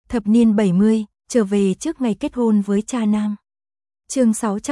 Thập niên 70, trở về trước ngày kết hôn với cha nam. Chương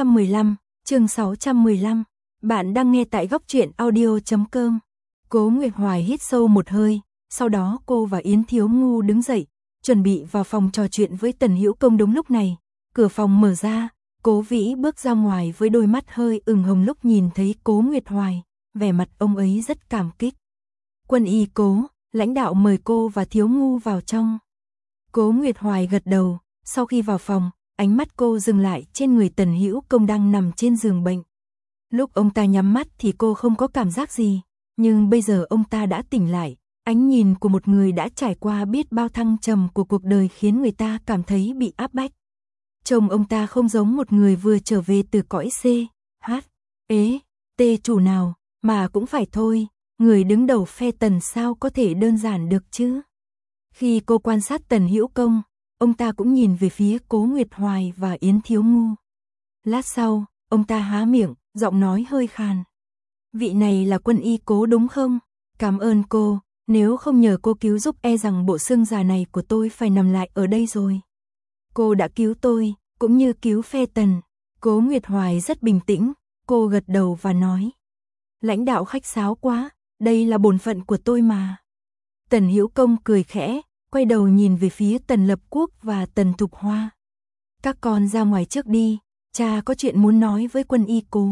615. Bạn đang nghe tại góc truyện audio.com. Cố Nguyệt Hoài hít sâu một hơi, sau đó cô và Yến Thiếu Ngu đứng dậy, chuẩn bị vào phòng trò chuyện với Tần Hữu Công. Đúng lúc này, cửa phòng mở ra, Cố Vĩ bước ra ngoài với đôi mắt hơi ửng hồng. Lúc nhìn thấy Cố Nguyệt Hoài, vẻ mặt ông ấy rất cảm kích. Quân y Cố, lãnh đạo mời cô và Thiếu Ngu vào trong. Cố Nguyệt Hoài gật đầu, sau khi vào phòng, ánh mắt cô dừng lại trên người Tần Hữu Công đang nằm trên giường bệnh. Lúc ông ta nhắm mắt thì cô không có cảm giác gì, nhưng bây giờ ông ta đã tỉnh lại, ánh nhìn của một người đã trải qua biết bao thăng trầm của cuộc đời khiến người ta cảm thấy bị áp bách. Trông ông ta không giống một người vừa trở về từ cõi C, H, E, T chủ nào, mà cũng phải thôi, người đứng đầu phe Tần sao có thể đơn giản được chứ. Khi cô quan sát Tần Hữu Công, ông ta cũng nhìn về phía Cố Nguyệt Hoài và Yến Thiếu Ngu. Lát sau, ông ta há miệng, giọng nói hơi khàn. Vị này là quân y Cố đúng không? Cảm ơn cô, nếu không nhờ cô cứu giúp e rằng bộ xương già này của tôi phải nằm lại ở đây rồi. Cô đã cứu tôi, cũng như cứu phe Tần. Cố Nguyệt Hoài rất bình tĩnh, cô gật đầu và nói. Lãnh đạo khách sáo quá, đây là bổn phận của tôi mà. Tần Hữu Công cười khẽ, quay đầu nhìn về phía Tần Lập Quốc và Tần Thục Hoa. Các con ra ngoài trước đi, cha có chuyện muốn nói với quân y Cố.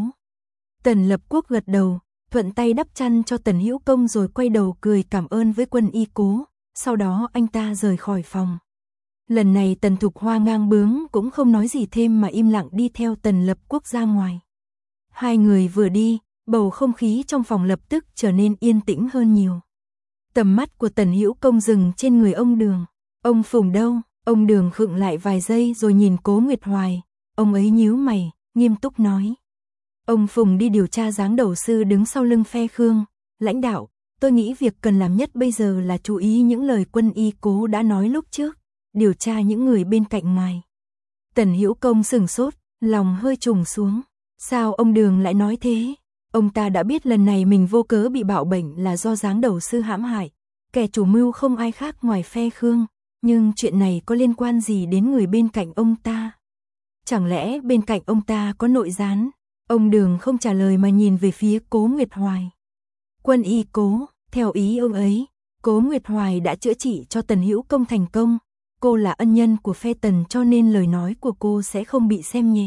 Tần Lập Quốc gật đầu, thuận tay đắp chăn cho Tần Hữu Công rồi quay đầu cười cảm ơn với quân y Cố, sau đó anh ta rời khỏi phòng. Lần này Tần Thục Hoa ngang bướng cũng không nói gì thêm mà im lặng đi theo Tần Lập Quốc ra ngoài. Hai người vừa đi, bầu không khí trong phòng lập tức trở nên yên tĩnh hơn nhiều. Tầm mắt của Tần Hữu Công dừng trên người ông Đường. Ông Phùng đâu? Ông Đường khựng lại vài giây rồi nhìn Cố Nguyệt Hoài. Ông ấy nhíu mày, nghiêm túc nói. Ông Phùng đi điều tra giáng đầu sư đứng sau lưng phe Khương. Lãnh đạo, tôi nghĩ việc cần làm nhất bây giờ là chú ý những lời quân y Cố đã nói lúc trước. Điều tra những người bên cạnh ngài. Tần Hữu Công sửng sốt, lòng hơi trùng xuống. Sao ông Đường lại nói thế? Ông ta đã biết lần này mình vô cớ bị bạo bệnh là do giáng đầu sư hãm hại. Kẻ chủ mưu không ai khác ngoài phe Khương. Nhưng chuyện này có liên quan gì đến người bên cạnh ông ta? Chẳng lẽ bên cạnh ông ta có nội gián? Ông Đường không trả lời mà nhìn về phía Cố Nguyệt Hoài. Quân y Cố, theo ý ông ấy, Cố Nguyệt Hoài đã chữa trị cho Tần Hữu Công thành công. Cô là ân nhân của phe Tần cho nên lời nói của cô sẽ không bị xem nhẹ.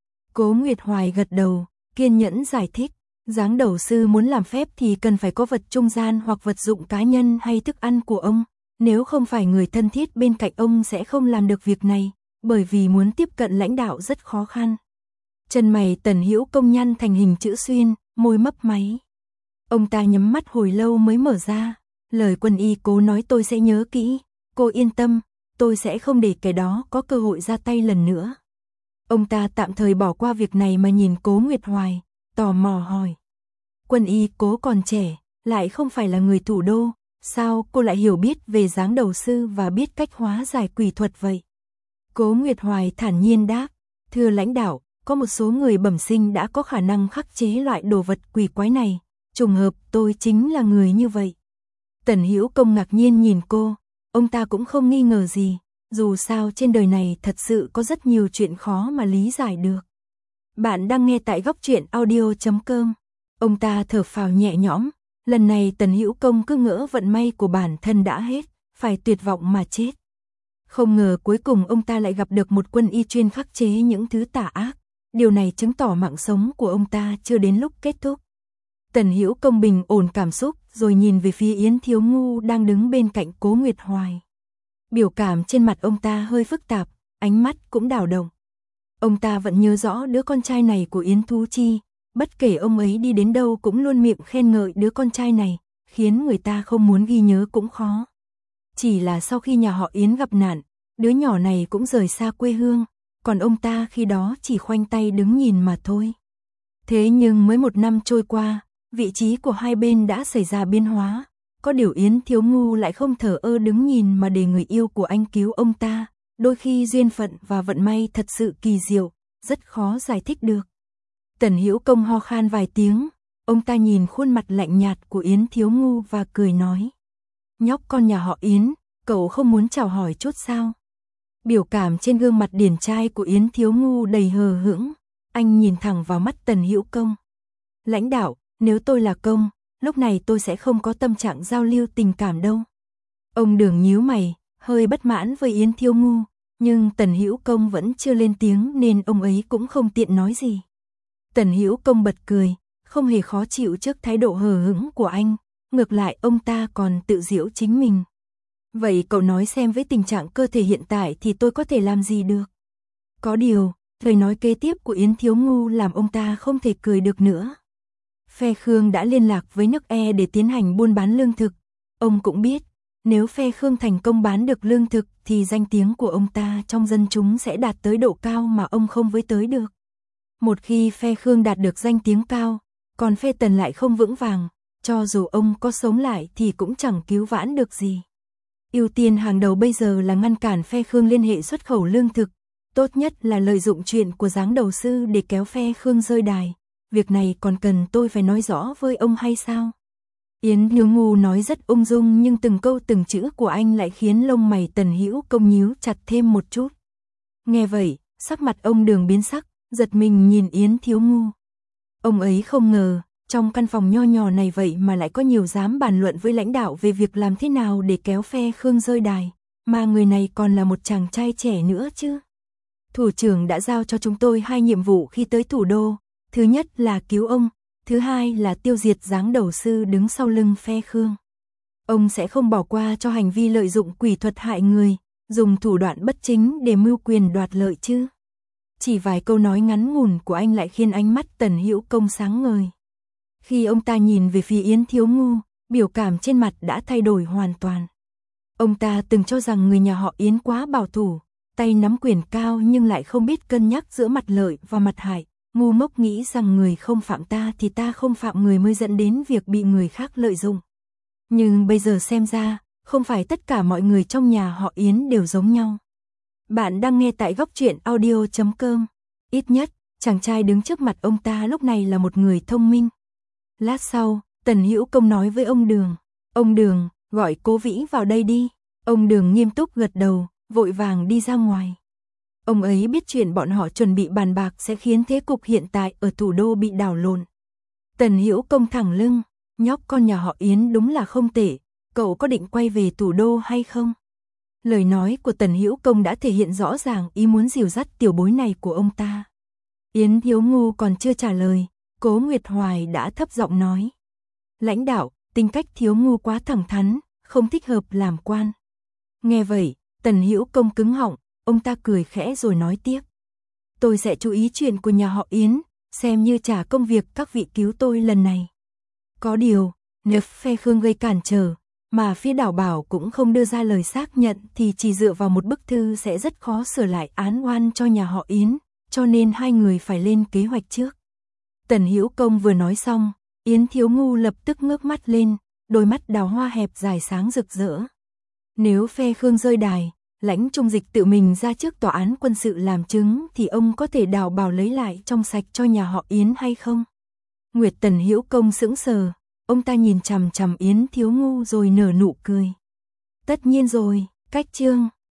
Cố Nguyệt Hoài gật đầu, kiên nhẫn giải thích. Giáng đầu sư muốn làm phép thì cần phải có vật trung gian hoặc vật dụng cá nhân hay thức ăn của ông. Nếu không phải người thân thiết bên cạnh ông sẽ không làm được việc này, bởi vì muốn tiếp cận lãnh đạo rất khó khăn. Chân mày Tần Hữu Công nhăn thành hình chữ xuyên, môi mấp máy. Ông ta nhắm mắt hồi lâu mới mở ra. Lời quân y Cố nói tôi sẽ nhớ kỹ. Cô yên tâm, tôi sẽ không để kẻ đó có cơ hội ra tay lần nữa. Ông ta tạm thời bỏ qua việc này mà nhìn Cố Nguyệt Hoài, tò mò hỏi. Quân y Cố còn trẻ, lại không phải là người thủ đô, sao cô lại hiểu biết về giáng đầu sư và biết cách hóa giải quỷ thuật vậy? Cố Nguyệt Hoài thản nhiên đáp, thưa lãnh đạo, có một số người bẩm sinh đã có khả năng khắc chế loại đồ vật quỷ quái này, trùng hợp tôi chính là người như vậy. Tần Hữu Công ngạc nhiên nhìn cô, ông ta cũng không nghi ngờ gì, dù sao trên đời này thật sự có rất nhiều chuyện khó mà lý giải được. Bạn đang nghe tại góc truyện audio.com. Ông ta thở phào nhẹ nhõm, lần này Tần Hữu Công cứ ngỡ vận may của bản thân đã hết, phải tuyệt vọng mà chết. Không ngờ cuối cùng ông ta lại gặp được một quân y chuyên khắc chế những thứ tà ác, điều này chứng tỏ mạng sống của ông ta chưa đến lúc kết thúc. Tần Hữu Công bình ổn cảm xúc rồi nhìn về phía Yến Thiếu Ngu đang đứng bên cạnh Cố Nguyệt Hoài. Biểu cảm trên mặt ông ta hơi phức tạp, ánh mắt cũng đảo động. Ông ta vẫn nhớ rõ đứa con trai này của Yến Thú Chi, bất kể ông ấy đi đến đâu cũng luôn miệng khen ngợi đứa con trai này, khiến người ta không muốn ghi nhớ cũng khó. Chỉ là sau khi nhà họ Yến gặp nạn, đứa nhỏ này cũng rời xa quê hương, còn ông ta khi đó chỉ khoanh tay đứng nhìn mà thôi. Thế nhưng mới 1 năm trôi qua, vị trí của hai bên đã xảy ra biến hóa, có điều Yến Thiếu Ngu lại không thờ ơ đứng nhìn mà để người yêu của anh cứu ông ta, đôi khi duyên phận và vận may thật sự kỳ diệu, rất khó giải thích được. Tần Hữu Công ho khan vài tiếng, ông ta nhìn khuôn mặt lạnh nhạt của Yến Thiếu Ngu và cười nói. Nhóc con nhà họ Yến, cậu không muốn chào hỏi chút sao? Biểu cảm trên gương mặt điển trai của Yến Thiếu Ngu đầy hờ hững, anh nhìn thẳng vào mắt Tần Hữu Công. Lãnh đạo, nếu tôi là Công, lúc này tôi sẽ không có tâm trạng giao lưu tình cảm đâu. Ông Đường nhíu mày, hơi bất mãn với Yến Thiếu Ngu, nhưng Tần Hữu Công vẫn chưa lên tiếng nên ông ấy cũng không tiện nói gì. Tần Hữu Công bật cười, không hề khó chịu trước thái độ hờ hững của anh, ngược lại ông ta còn tự giễu chính mình. Vậy cậu nói xem với tình trạng cơ thể hiện tại thì tôi có thể làm gì được? Có điều, lời nói kế tiếp của Yến Thiếu Ngu làm ông ta không thể cười được nữa. Phe Khương đã liên lạc với nước E để tiến hành buôn bán lương thực. Ông cũng biết, nếu phe Khương thành công bán được lương thực thì danh tiếng của ông ta trong dân chúng sẽ đạt tới độ cao mà ông không với tới được. Một khi phe Khương đạt được danh tiếng cao, còn phe Tần lại không vững vàng, cho dù ông có sống lại thì cũng chẳng cứu vãn được gì. Ưu tiên hàng đầu bây giờ là ngăn cản phe Khương liên hệ xuất khẩu lương thực, tốt nhất là lợi dụng chuyện của Giáng đầu sư để kéo phe Khương rơi đài. Việc này còn cần tôi phải nói rõ với ông hay sao? Yến Thiếu Ngu nói rất ung dung nhưng từng câu từng chữ của anh lại khiến lông mày Tần Hữu Công nhíu chặt thêm một chút. Nghe vậy, sắc mặt ông Đường biến sắc, giật mình nhìn Yến Thiếu Ngu. Ông ấy không ngờ, trong căn phòng nho nhỏ này vậy mà lại có nhiều dám bàn luận với lãnh đạo về việc làm thế nào để kéo phe Khương rơi đài, mà người này còn là một chàng trai trẻ nữa chứ. Thủ trưởng đã giao cho chúng tôi 2 nhiệm vụ khi tới thủ đô, thứ nhất là cứu ông, thứ hai là tiêu diệt Giáng đầu sư đứng sau lưng phe Khương. Ông sẽ không bỏ qua cho hành vi lợi dụng quỷ thuật hại người, dùng thủ đoạn bất chính để mưu quyền đoạt lợi chứ. Chỉ vài câu nói ngắn ngủn của anh lại khiến ánh mắt Tần Hữu Công sáng ngời. Khi ông ta nhìn về phía Yến Thiếu Ngu, biểu cảm trên mặt đã thay đổi hoàn toàn. Ông ta từng cho rằng người nhà họ Yến quá bảo thủ, tay nắm quyền cao nhưng lại không biết cân nhắc giữa mặt lợi và mặt hại, ngu ngốc nghĩ rằng người không phạm ta thì ta không phạm người mới dẫn đến việc bị người khác lợi dụng. Nhưng bây giờ xem ra, không phải tất cả mọi người trong nhà họ Yến đều giống nhau. Bạn đang nghe tại góc truyện audio.com. Ít nhất, chàng trai đứng trước mặt ông ta lúc này là một người thông minh. Lát sau, Tần Hữu Công nói với ông Đường. Ông Đường, gọi Cố Vĩ vào đây đi. Ông Đường nghiêm túc gật đầu, vội vàng đi ra ngoài. Ông ấy biết chuyện bọn họ chuẩn bị bàn bạc sẽ khiến thế cục hiện tại ở thủ đô bị đảo lộn. Tần Hữu Công thẳng lưng, nhóc con nhà họ Yến đúng là không tệ, cậu có định quay về thủ đô hay không? Lời nói của Tần Hữu Công đã thể hiện rõ ràng ý muốn dìu dắt tiểu bối này của ông ta. Yến Thiếu Ngu còn chưa trả lời, Cố Nguyệt Hoài đã thấp giọng nói. Lãnh đạo, tính cách Thiếu Ngu quá thẳng thắn, không thích hợp làm quan. Nghe vậy, Tần Hữu Công cứng họng, ông ta cười khẽ rồi nói tiếp. Tôi sẽ chú ý chuyện của nhà họ Yến, xem như trả công việc các vị cứu tôi lần này. Có điều, nếu phe Khương gây cản trở, mà phía Đào Bảo cũng không đưa ra lời xác nhận thì chỉ dựa vào một bức thư sẽ rất khó sửa lại án oan cho nhà họ Yến, cho nên 2 người phải lên kế hoạch trước. Tần Hữu Công vừa nói xong, Yến Thiếu Ngu lập tức ngước mắt lên, đôi mắt đào hoa hẹp dài sáng rực rỡ. Nếu phe Khương rơi đài, Lãnh Trung Dịch tự mình ra trước tòa án quân sự làm chứng thì ông có thể Đào Bảo lấy lại trong sạch cho nhà họ Yến hay không? Nguyệt Tần Hữu Công sững sờ, ông ta nhìn chằm chằm Yến Thiếu Ngu rồi nở nụ cười. Tất nhiên rồi, cách chương.